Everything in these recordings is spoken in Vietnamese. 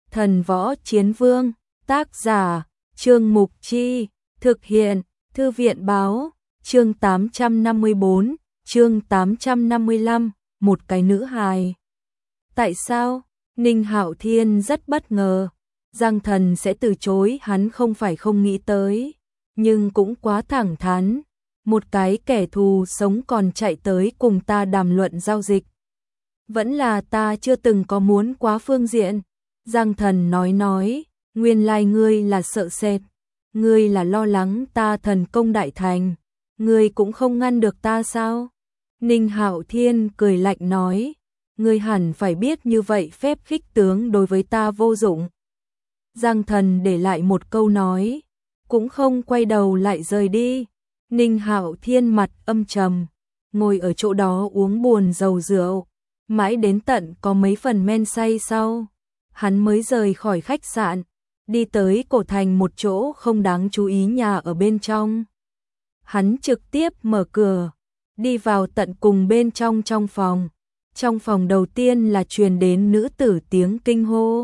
Thần Võ Chiến Vương, tác giả, Trương Mục Chi, thực hiện, Thư viện Báo, chương 854, chương 855, một cái nữ hài. Tại sao? Ninh Hạo Thiên rất bất ngờ, Giang Thần sẽ từ chối hắn không phải không nghĩ tới, nhưng cũng quá thẳng thắn, một cái kẻ thù sống còn chạy tới cùng ta đàm luận giao dịch. Vẫn là ta chưa từng có muốn quá phương diện. Giang Thần nói, nguyên lai ngươi là sợ sệt, ngươi là lo lắng ta thần công đại thành, ngươi cũng không ngăn được ta sao? Ninh Hạo Thiên cười lạnh nói, ngươi hẳn phải biết như vậy phép khích tướng đối với ta vô dụng. Giang Thần để lại một câu nói, cũng không quay đầu lại rời đi. Ninh Hạo Thiên mặt âm trầm, ngồi ở chỗ đó uống buồn rầu rượu, mãi đến tận có mấy phần men say sau, hắn mới rời khỏi khách sạn, đi tới cổ thành một chỗ không đáng chú ý nhà ở bên trong. Hắn trực tiếp mở cửa, đi vào tận cùng bên trong phòng. Trong phòng đầu tiên là truyền đến nữ tử tiếng kinh hô.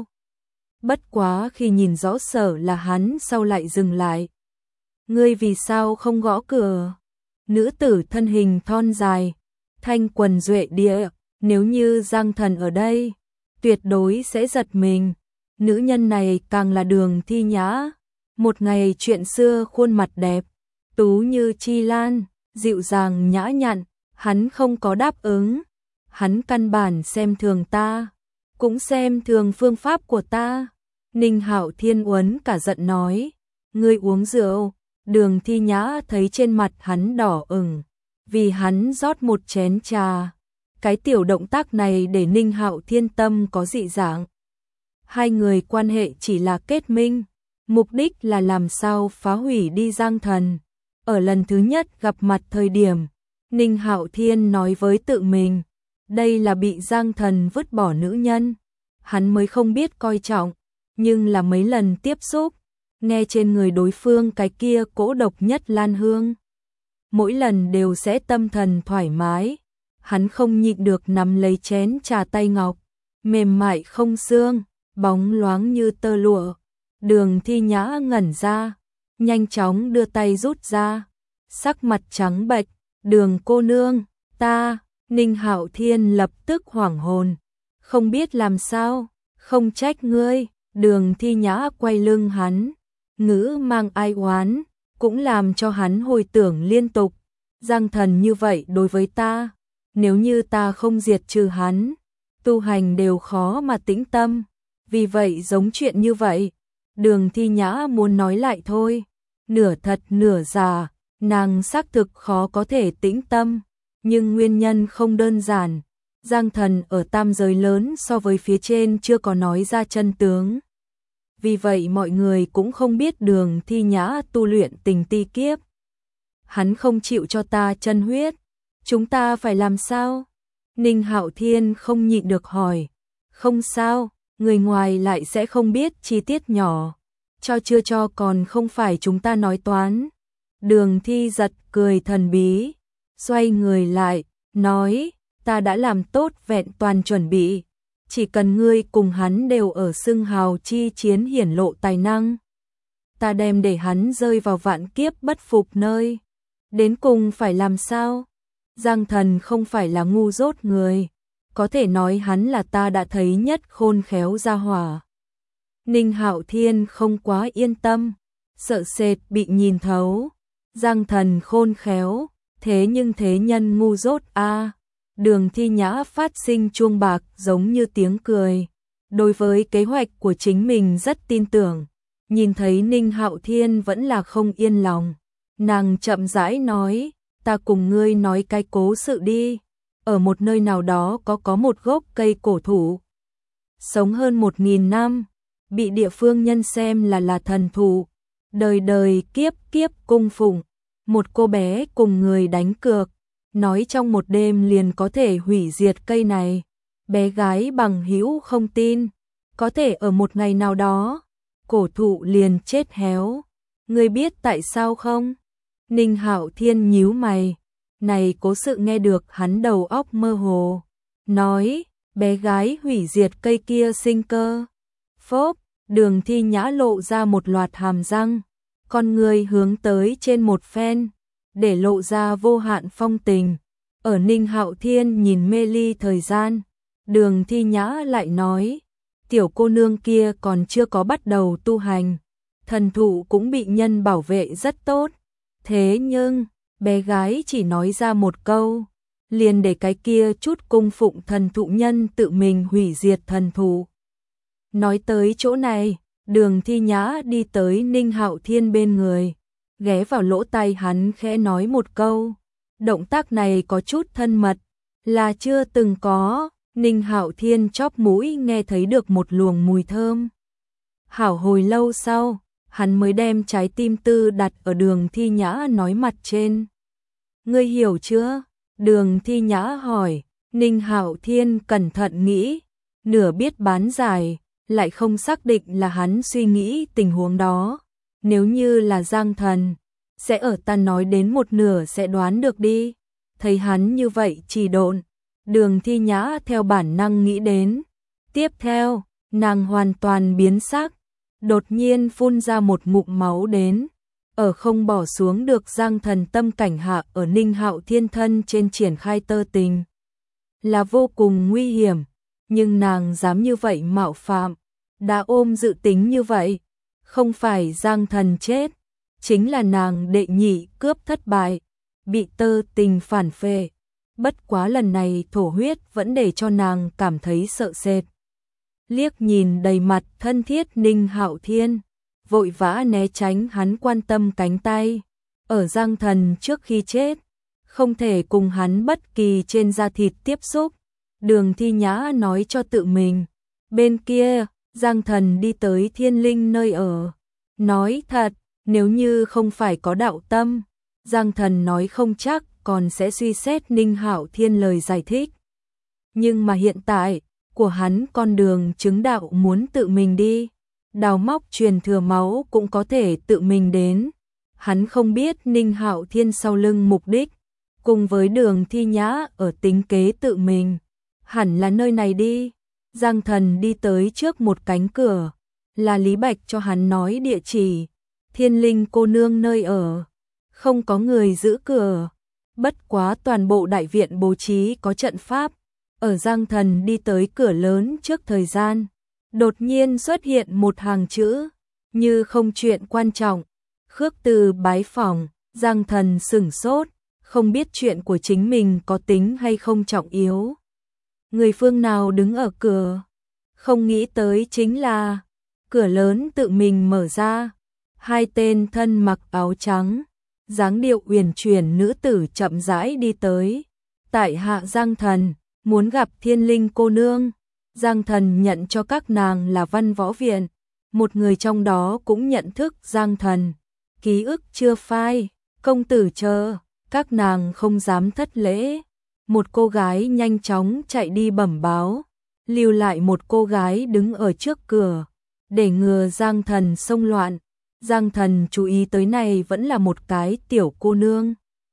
Bất quá khi nhìn rõ Sở là hắn sau lại dừng lại. Ngươi vì sao không gõ cửa? Nữ tử thân hình thon dài, thanh quần duệ địa, nếu như Giang Thần ở đây, tuyệt đối sẽ giật mình. Nữ nhân này càng là Đường Thi Nhã, một ngày chuyện xưa khuôn mặt đẹp, tú như chi lan, dịu dàng nhã nhặn, hắn không có đáp ứng. Hắn căn bản xem thường ta, cũng xem thường phương pháp của ta. Ninh Hạo Thiên uốn cả giận nói, ngươi uống rượu. Đường Thi Nhã thấy trên mặt hắn đỏ ửng, vì hắn rót một chén trà. Cái tiểu động tác này để Ninh Hạo Thiên tâm có dị dạng. Hai người quan hệ chỉ là kết minh, mục đích là làm sao phá hủy đi Giang Thần. Ở lần thứ nhất gặp mặt thời điểm, Ninh Hạo Thiên nói với tự mình, đây là bị Giang Thần vứt bỏ nữ nhân. Hắn mới không biết coi trọng, nhưng là mấy lần tiếp xúc, nghe trên người đối phương cái kia cỗ độc nhất lan hương. Mỗi lần đều sẽ tâm thần thoải mái, hắn không nhịn được nắm lấy chén trà tay ngọc, mềm mại không xương, bóng loáng như tơ lụa. Đường Thi Nhã ngẩn ra, nhanh chóng đưa tay rút ra, sắc mặt trắng bệch, Đường cô nương, ta. Ninh Hạo Thiên lập tức hoảng hồn, không biết làm sao, không trách ngươi. Đường Thi Nhã quay lưng hắn, ngữ mang ai oán, cũng làm cho hắn hồi tưởng liên tục. Giang Thần như vậy đối với ta, nếu như ta không diệt trừ hắn, tu hành đều khó mà tĩnh tâm. Vì vậy giống chuyện như vậy, Đường Thi Nhã muốn nói lại thôi, nửa thật nửa giả, nàng xác thực khó có thể tĩnh tâm. Nhưng nguyên nhân không đơn giản, Giang Thần ở tam giới lớn so với phía trên chưa có nói ra chân tướng. Vì vậy mọi người cũng không biết Đường Thi Nhã tu luyện tình ti kiếp. Hắn không chịu cho ta chân huyết, chúng ta phải làm sao? Ninh Hạo Thiên không nhịn được hỏi. Không sao, người ngoài lại sẽ không biết chi tiết nhỏ. Cho chưa cho còn không phải chúng ta nói toán. Đường Thi giật cười thần bí, xoay người lại, nói, ta đã làm tốt vẹn toàn chuẩn bị, chỉ cần ngươi cùng hắn đều ở xưng hào chi chiến hiển lộ tài năng. Ta đem để hắn rơi vào vạn kiếp bất phục nơi. Đến cùng phải làm sao? Giang Thần không phải là ngu dốt người, có thể nói hắn là ta đã thấy nhất khôn khéo gia hỏa. Ninh Hạo Thiên không quá yên tâm, sợ sệt bị nhìn thấu. Giang Thần khôn khéo, thế nhưng thế nhân ngu dốt a. Đường Thi Nhã phát sinh chuông bạc giống như tiếng cười. Đối với kế hoạch của chính mình rất tin tưởng. Nhìn thấy Ninh Hạo Thiên vẫn là không yên lòng. Nàng chậm rãi nói, ta cùng ngươi nói cái cố sự đi. Ở một nơi nào đó có một gốc cây cổ thụ. Sống hơn 1000 năm, bị địa phương nhân xem là thần thụ. Đời đời kiếp kiếp cung phụng. Một cô bé cùng người đánh cược, nói trong một đêm liền có thể hủy diệt cây này. Bé gái bằng hữu không tin, có thể ở một ngày nào đó, cổ thụ liền chết héo. Ngươi biết tại sao không? Ninh Hạo Thiên nhíu mày, này cố sự nghe được hắn đầu óc mơ hồ. Nói, bé gái hủy diệt cây kia sinh cơ. Phốp, Đường Thi Nhã lộ ra một loạt hàm răng, con người hướng tới trên một phen, để lộ ra vô hạn phong tình. Ở Ninh Hạo Thiên nhìn mê ly thời gian, Đường Thi Nhã lại nói, tiểu cô nương kia còn chưa có bắt đầu tu hành, thần thụ cũng bị nhân bảo vệ rất tốt. Thế nhưng, bé gái chỉ nói ra một câu, liền để cái kia chút cung phụng thần thụ nhân tự mình hủy diệt thần thụ. Nói tới chỗ này, Đường Thi Nhã đi tới Ninh Hạo Thiên bên người, ghé vào lỗ tai hắn khẽ nói một câu. Động tác này có chút thân mật, là chưa từng có. Ninh Hạo Thiên chóp mũi nghe thấy được một luồng mùi thơm. Hảo hồi lâu sau, hắn mới đem trái tim tư đặt ở Đường Thi Nhã nói mặt trên. Ngươi hiểu chưa? Đường Thi Nhã hỏi. Ninh Hạo Thiên cẩn thận nghĩ, nửa biết bán giải, lại không xác định là hắn suy nghĩ tình huống đó. Nếu như là Giang Thần, sẽ ở ta nói đến một nửa sẽ đoán được đi. Thấy hắn như vậy trì độn, Đường Thi Nhã theo bản năng nghĩ đến. Tiếp theo, nàng hoàn toàn biến sắc, đột nhiên phun ra một ngụm máu đến. Ở không bỏ xuống được Giang Thần tâm cảnh hạ ở Ninh Hạo Thiên thân trên triển khai tơ tình. Là vô cùng nguy hiểm, nhưng nàng dám như vậy mạo phạm, đã ôm dự tính như vậy. Không phải Giang Thần chết, chính là nàng đệ nhị cướp thất bại, bị tơ tình phản phệ. Bất quá lần này thổ huyết vẫn để cho nàng cảm thấy sợ sệt. Liếc nhìn đầy mặt thân thiết Ninh Hạo Thiên, vội vã né tránh hắn quan tâm cánh tay. Ở Giang Thần trước khi chết, không thể cùng hắn bất kỳ trên da thịt tiếp xúc. Đường Thi Nhã nói cho tự mình. Bên kia, Giang Thần đi tới Thiên Linh nơi ở. Nói thật, nếu như không phải có đạo tâm, Giang Thần nói không chắc còn sẽ suy xét Ninh Hạo Thiên lời giải thích. Nhưng mà hiện tại, của hắn con đường chứng đạo muốn tự mình đi, đào móc truyền thừa máu cũng có thể tự mình đến. Hắn không biết Ninh Hạo Thiên sau lưng mục đích, cùng với Đường Thi Nhã ở tính kế tự mình. Hẳn là nơi này đi. Giang Thần đi tới trước một cánh cửa, là Lý Bạch cho hắn nói địa chỉ. Thiên Linh cô nương nơi ở, không có người giữ cửa. Bất quá toàn bộ đại viện bố trí có trận pháp. Ở Giang Thần đi tới cửa lớn trước thời gian, đột nhiên xuất hiện một hàng chữ, như không chuyện quan trọng. Khước Từ bái phỏng. Giang Thần sửng sốt, không biết chuyện của chính mình có tính hay không trọng yếu. Người phương nào đứng ở cửa? Không nghĩ tới chính là cửa lớn tự mình mở ra. Hai tên thân mặc áo trắng, dáng điệu uyển chuyển nữ tử chậm rãi đi tới. Tại hạ Giang Thần, muốn gặp Thiên Linh cô nương. Giang Thần nhận cho các nàng là Văn Võ Viện. Một người trong đó cũng nhận thức Giang Thần. Ký ức chưa phai, công tử chờ. Các nàng không dám thất lễ. Một cô gái nhanh chóng chạy đi bẩm báo, lưu lại một cô gái đứng ở trước cửa, để ngừa Giang Thần xông loạn. Giang Thần chú ý tới này vẫn là một cái tiểu cô nương.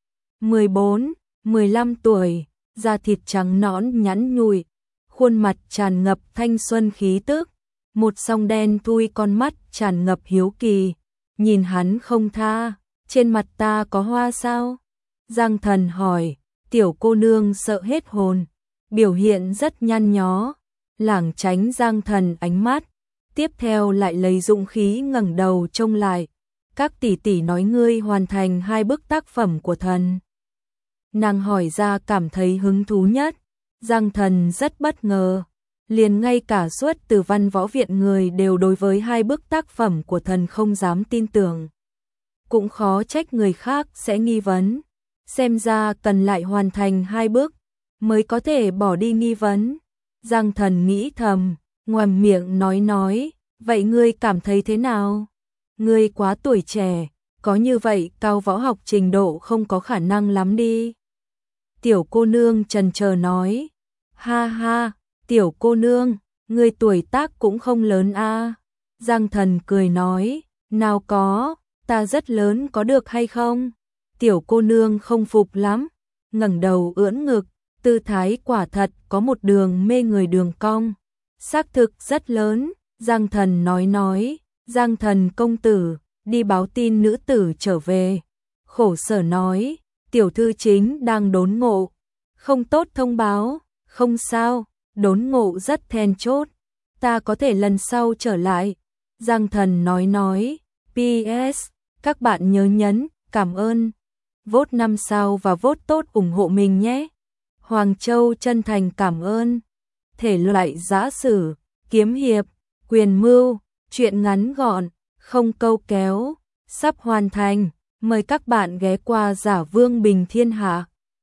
14, 15 tuổi, da thịt trắng nõn nhẵn nhụi, khuôn mặt tràn ngập thanh xuân khí tức, một song đen thui con mắt tràn ngập hiếu kỳ, nhìn hắn không tha. Trên mặt ta có hoa sao? Giang Thần hỏi. Tiểu cô nương sợ hết hồn, biểu hiện rất nhăn nhó, lảng tránh Giang Thần ánh mắt. Tiếp theo lại lấy dũng khí ngẩng đầu trông lại. Các tỷ tỷ nói ngươi hoàn thành 2 bức tác phẩm của thần. Nàng hỏi ra cảm thấy hứng thú nhất. Giang Thần rất bất ngờ, liền ngay cả suốt từ Văn Võ Viện người đều đối với 2 bức tác phẩm của thần không dám tin tưởng. Cũng khó trách người khác sẽ nghi vấn. Xem ra cần lại hoàn thành 2 bước mới có thể bỏ đi nghi vấn. Giang Thần nghĩ thầm, ngoàm miệng nói, vậy ngươi cảm thấy thế nào? Ngươi quá tuổi trẻ, có như vậy cao võ học trình độ không có khả năng lắm đi. Tiểu cô nương chần chờ nói, ha ha, tiểu cô nương, ngươi tuổi tác cũng không lớn a. Giang Thần cười nói, nào có, ta rất lớn có được hay không? Tiểu cô nương không phục lắm, ngẩng đầu ưỡn ngực, tư thái quả thật có một đường mê người đường cong. Xác thực rất lớn. Giang Thần nói, Giang Thần công tử, đi báo tin nữ tử trở về. Khổ Sở nói, tiểu thư chính đang đốn ngộ, không tốt thông báo, không sao, đốn ngộ rất then chốt, ta có thể lần sau trở lại. Giang Thần nói, PS, các bạn nhớ nhấn, cảm ơn, vote 5 sao và vote tốt ủng hộ mình nhé. Hoàng Châu chân thành cảm ơn. Thể loại giã sử, kiếm hiệp, quyền mưu, truyện ngắn gọn, không câu kéo, sắp hoàn thành. Mời các bạn ghé qua Giả Vương Bình Thiên Hạ.